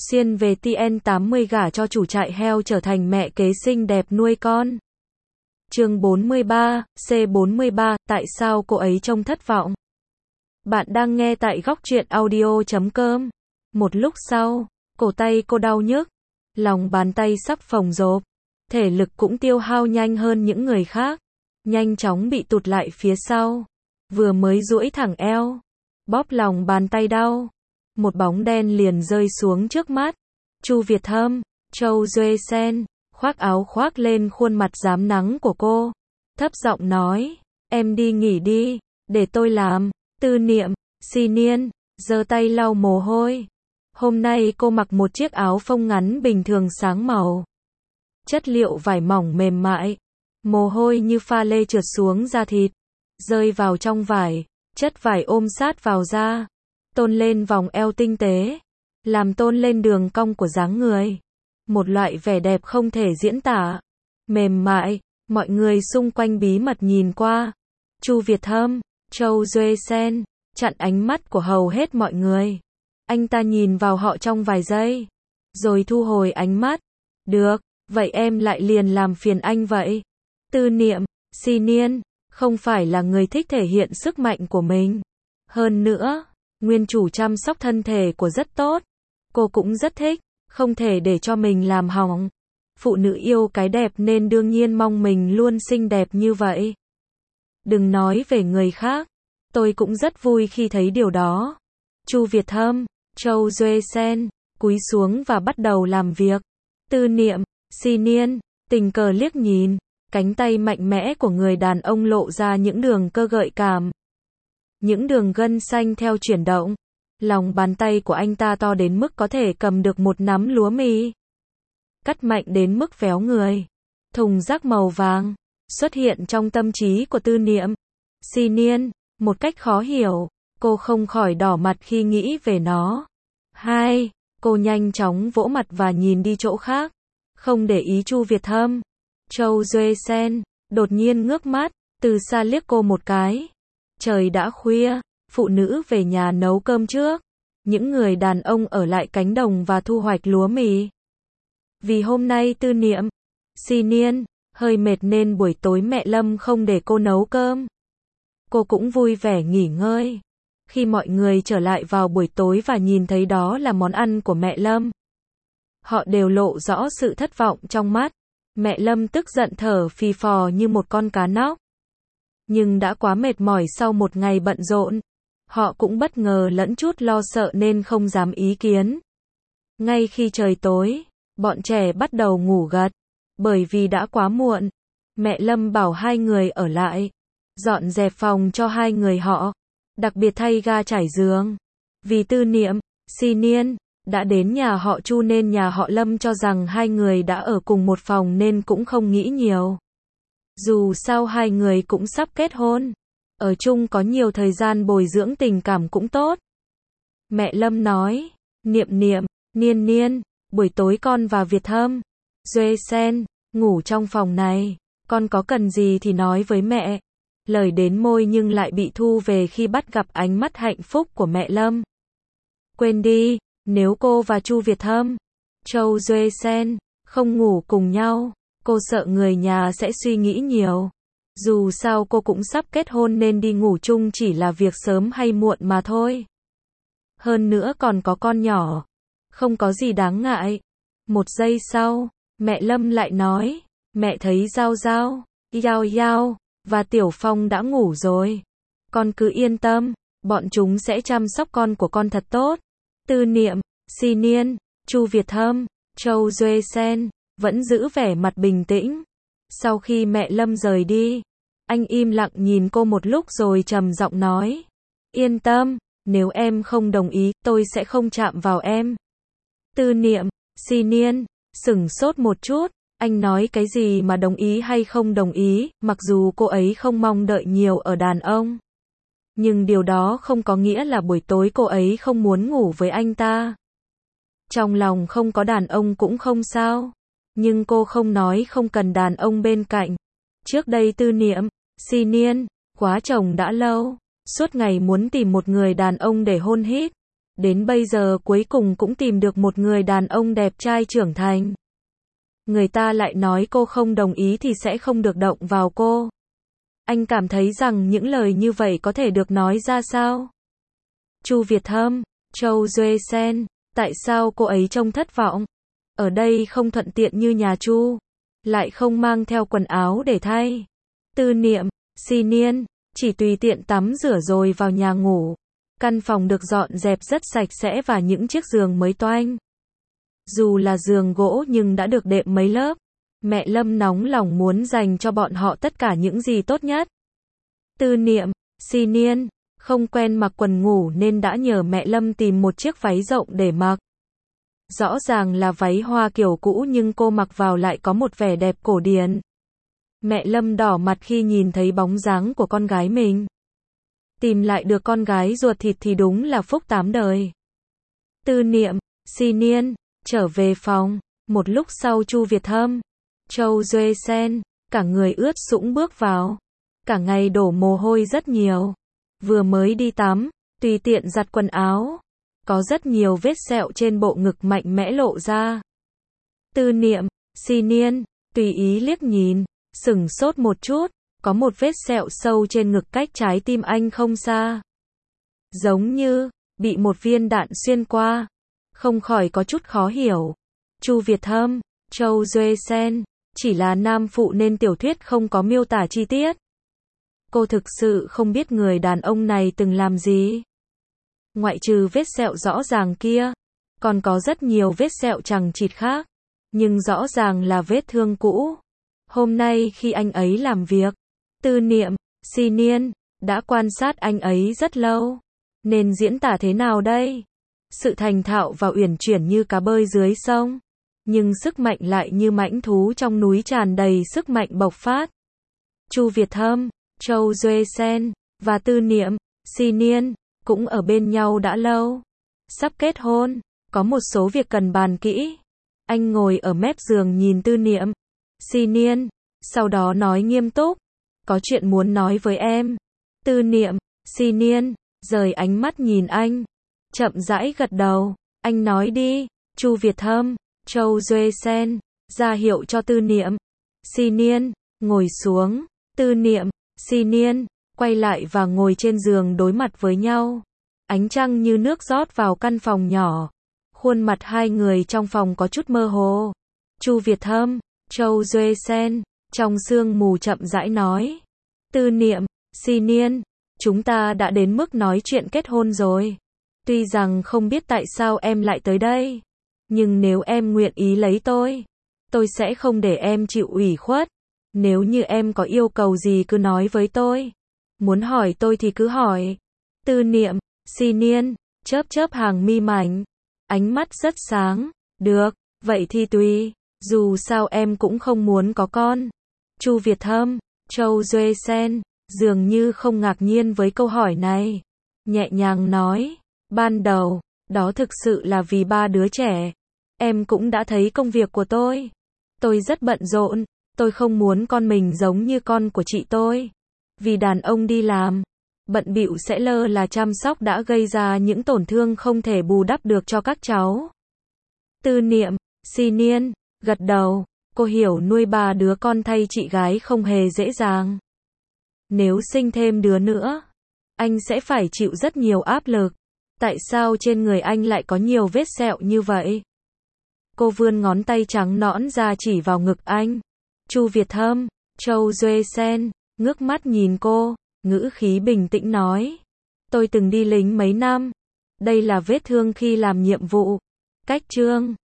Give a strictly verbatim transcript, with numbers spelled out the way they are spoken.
Xuyên về T N tám mươi gả cho chủ trại heo trở thành mẹ kế xinh đẹp nuôi con. Chương bốn mươi ba, C bốn mươi ba, tại sao cô ấy trông thất vọng? Bạn đang nghe tại góc truyện audio chấm com. Một lúc sau, cổ tay cô đau nhức, lòng bàn tay sắp phồng rộp, thể lực cũng tiêu hao nhanh hơn những người khác, nhanh chóng bị tụt lại phía sau. Vừa mới duỗi thẳng eo, bóp lòng bàn tay đau, một bóng đen liền rơi xuống trước mắt. Chu Việt Hâm, Châu Duệ Sen, khoác áo khoác lên khuôn mặt rám nắng của cô, thấp giọng nói, em đi nghỉ đi, để tôi làm. Tư Niệm, Xi Niên, giơ tay lau mồ hôi. Hôm nay cô mặc một chiếc áo phông ngắn bình thường sáng màu. Chất liệu vải mỏng mềm mại, mồ hôi như pha lê trượt xuống da thịt, rơi vào trong vải, chất vải ôm sát vào da, tôn lên vòng eo tinh tế, làm tôn lên đường cong của dáng người. Một loại vẻ đẹp không thể diễn tả, mềm mại, mọi người xung quanh bí mật nhìn qua. Chu Việt Hâm, Châu Duệ Sen, chặn ánh mắt của hầu hết mọi người. Anh ta nhìn vào họ trong vài giây, rồi thu hồi ánh mắt. Được, vậy em lại liền làm phiền anh vậy. Tư Niệm, Xi Niên, không phải là người thích thể hiện sức mạnh của mình. Hơn nữa, nguyên chủ chăm sóc thân thể của rất tốt. Cô cũng rất thích, không thể để cho mình làm hỏng. Phụ nữ yêu cái đẹp nên đương nhiên mong mình luôn xinh đẹp như vậy. Đừng nói về người khác, tôi cũng rất vui khi thấy điều đó. Chu Việt Hâm, Châu Duệ Sen, cúi xuống và bắt đầu làm việc. Tư Niệm, Xi Niên, tình cờ liếc nhìn, cánh tay mạnh mẽ của người đàn ông lộ ra những đường cơ gợi cảm. Những đường gân xanh theo chuyển động. Lòng bàn tay của anh ta to đến mức có thể cầm được một nắm lúa mì. Cắt mạnh đến mức véo người. Thùng rác màu vàng xuất hiện trong tâm trí của Tư Niệm, Xi Niên, một cách khó hiểu. Cô không khỏi đỏ mặt khi nghĩ về nó. Hai, cô nhanh chóng vỗ mặt và nhìn đi chỗ khác, không để ý Chu Việt Hâm. Châu Duệ Sen đột nhiên ngước mắt, từ xa liếc cô một cái. Trời đã khuya, phụ nữ về nhà nấu cơm trước. Những người đàn ông ở lại cánh đồng và thu hoạch lúa mì. Vì hôm nay Tư Niệm, Xi Niên hơi mệt nên buổi tối mẹ Lâm không để cô nấu cơm. Cô cũng vui vẻ nghỉ ngơi. Khi mọi người trở lại vào buổi tối và nhìn thấy đó là món ăn của mẹ Lâm, họ đều lộ rõ sự thất vọng trong mắt. Mẹ Lâm tức giận thở phì phò như một con cá nóc. Nhưng đã quá mệt mỏi sau một ngày bận rộn. Họ cũng bất ngờ lẫn chút lo sợ nên không dám ý kiến. Ngay khi trời tối, bọn trẻ bắt đầu ngủ gật. Bởi vì đã quá muộn, mẹ Lâm bảo hai người ở lại, dọn dẹp phòng cho hai người họ, đặc biệt thay ga trải giường. Vì Tư Niệm, Xi Niên đã đến nhà họ Chu nên nhà họ Lâm cho rằng hai người đã ở cùng một phòng nên cũng không nghĩ nhiều. Dù sao hai người cũng sắp kết hôn, ở chung có nhiều thời gian bồi dưỡng tình cảm cũng tốt. Mẹ Lâm nói, Niệm Niệm, Niên Niên, buổi tối con và Việt Hâm, Duệ Sen, ngủ trong phòng này, con có cần gì thì nói với mẹ. Lời đến môi nhưng lại bị thu về khi bắt gặp ánh mắt hạnh phúc của mẹ Lâm. Quên đi, nếu cô và Chu Việt Hâm, Châu Duệ Sen không ngủ cùng nhau, cô sợ người nhà sẽ suy nghĩ nhiều. Dù sao cô cũng sắp kết hôn nên đi ngủ chung chỉ là việc sớm hay muộn mà thôi. Hơn nữa còn có con nhỏ, không có gì đáng ngại. Một giây sau, mẹ Lâm lại nói, mẹ thấy Giao Giao, Yao Yao và Tiểu Phong đã ngủ rồi. Con cứ yên tâm, bọn chúng sẽ chăm sóc con của con thật tốt. Tư Niệm, Xi Niên, Chu Việt Hâm, Châu Duệ Sen vẫn giữ vẻ mặt bình tĩnh. Sau khi mẹ Lâm rời đi, anh im lặng nhìn cô một lúc rồi trầm giọng nói, yên tâm, nếu em không đồng ý, tôi sẽ không chạm vào em. Tư Niệm, Xi Niên sửng sốt một chút, anh nói cái gì mà đồng ý hay không đồng ý, mặc dù cô ấy không mong đợi nhiều ở đàn ông. Nhưng điều đó không có nghĩa là buổi tối cô ấy không muốn ngủ với anh ta. Trong lòng không có đàn ông cũng không sao. Nhưng cô không nói không cần đàn ông bên cạnh. Trước đây Tư Niệm, Xi Niên quá chồng đã lâu, suốt ngày muốn tìm một người đàn ông để hôn hít. đến bây giờ cuối cùng cũng tìm được một người đàn ông đẹp trai trưởng thành. Người ta lại nói cô không đồng ý thì sẽ không được động vào cô. Anh cảm thấy rằng những lời như vậy có thể được nói ra sao? Chu Việt Hâm, Châu Duệ Sen, tại sao cô ấy trông thất vọng? Ở đây không thuận tiện như nhà Chu, lại không mang theo quần áo để thay. Tư Niệm, Xi Niên, chỉ tùy tiện tắm rửa rồi vào nhà ngủ. Căn phòng được dọn dẹp rất sạch sẽ và những chiếc giường mới toanh. Dù là giường gỗ nhưng đã được đệm mấy lớp. Mẹ Lâm nóng lòng muốn dành cho bọn họ tất cả những gì tốt nhất. Tư Niệm, Xi Niên, không quen mặc quần ngủ nên đã nhờ mẹ Lâm tìm một chiếc váy rộng để mặc. Rõ ràng là váy hoa kiểu cũ nhưng cô mặc vào lại có một vẻ đẹp cổ điển. Mẹ Lâm đỏ mặt khi nhìn thấy bóng dáng của con gái mình. Tìm lại được con gái ruột thịt thì đúng là phúc tám đời. Tư Niệm, Xi Niên, trở về phòng. Một lúc sau Chu Việt Hâm, Châu Duệ Sen, cả người ướt sũng bước vào. Cả ngày đổ mồ hôi rất nhiều. Vừa mới đi tắm, tùy tiện giặt quần áo. Có rất nhiều vết sẹo trên bộ ngực mạnh mẽ lộ ra. Tư Niệm, Xi Niên, tùy ý liếc nhìn, sửng sốt một chút, có một vết sẹo sâu trên ngực cách trái tim anh không xa. Giống như, bị một viên đạn xuyên qua. Không khỏi có chút khó hiểu. Chu Việt Hâm, Châu Duệ Sen, chỉ là nam phụ nên tiểu thuyết không có miêu tả chi tiết. Cô thực sự không biết người đàn ông này từng làm gì. Ngoại trừ vết sẹo rõ ràng kia, còn có rất nhiều vết sẹo chằng chịt khác, nhưng rõ ràng là vết thương cũ. Hôm nay khi anh ấy làm việc, Tư Niệm, Xi Niên, đã quan sát anh ấy rất lâu. Nên diễn tả thế nào đây? Sự thành thạo và uyển chuyển như cá bơi dưới sông, nhưng sức mạnh lại như mãnh thú trong núi tràn đầy sức mạnh bộc phát. Chu Việt Hâm, Châu Duệ Sen, và Tư Niệm, Xi Niên, cũng ở bên nhau đã lâu. Sắp kết hôn, có một số việc cần bàn kỹ. Anh ngồi ở mép giường nhìn Tư Niệm, Xi Niên, sau đó nói nghiêm túc. Có chuyện muốn nói với em. Tư Niệm, Xi Niên, rời ánh mắt nhìn anh. Chậm rãi gật đầu. Anh nói đi. Chu Việt Hâm, Châu Duệ Sen, ra hiệu cho Tư Niệm, Xi Niên, ngồi xuống. Tư Niệm, Xi Niên, quay lại và ngồi trên giường đối mặt với nhau. Ánh trăng như nước rót vào căn phòng nhỏ. Khuôn mặt hai người trong phòng có chút mơ hồ. Chu Việt Hâm, Châu Duệ Sen, trong sương mù chậm rãi nói. Tư Niệm, Xi Niên, chúng ta đã đến mức nói chuyện kết hôn rồi. Tuy rằng không biết tại sao em lại tới đây, nhưng nếu em nguyện ý lấy tôi, tôi sẽ không để em chịu ủy khuất. Nếu như em có yêu cầu gì cứ nói với tôi. Muốn hỏi tôi thì cứ hỏi. Tư Niệm, Xi Niên, chớp chớp hàng mi mảnh. Ánh mắt rất sáng. Được, vậy thì tùy. Dù sao em cũng không muốn có con. Chu Việt Hâm, Châu Duệ Sen, dường như không ngạc nhiên với câu hỏi này. Nhẹ nhàng nói. Ban đầu, đó thực sự là vì ba đứa trẻ. Em cũng đã thấy công việc của tôi. Tôi rất bận rộn. Tôi không muốn con mình giống như con của chị tôi. Vì đàn ông đi làm, bận bịu sẽ lơ là chăm sóc đã gây ra những tổn thương không thể bù đắp được cho các cháu. Tư Niệm, Xi Niên, gật đầu. Cô hiểu nuôi ba đứa con thay chị gái không hề dễ dàng. Nếu sinh thêm đứa nữa, anh sẽ phải chịu rất nhiều áp lực. Tại sao trên người anh lại có nhiều vết sẹo như vậy? Cô vươn ngón tay trắng nõn ra chỉ vào ngực anh. Chu Việt Hâm, Châu Duệ Sen, ngước mắt nhìn cô, ngữ khí bình tĩnh nói. Tôi từng đi lính mấy năm. Đây là vết thương khi làm nhiệm vụ. Cách trương.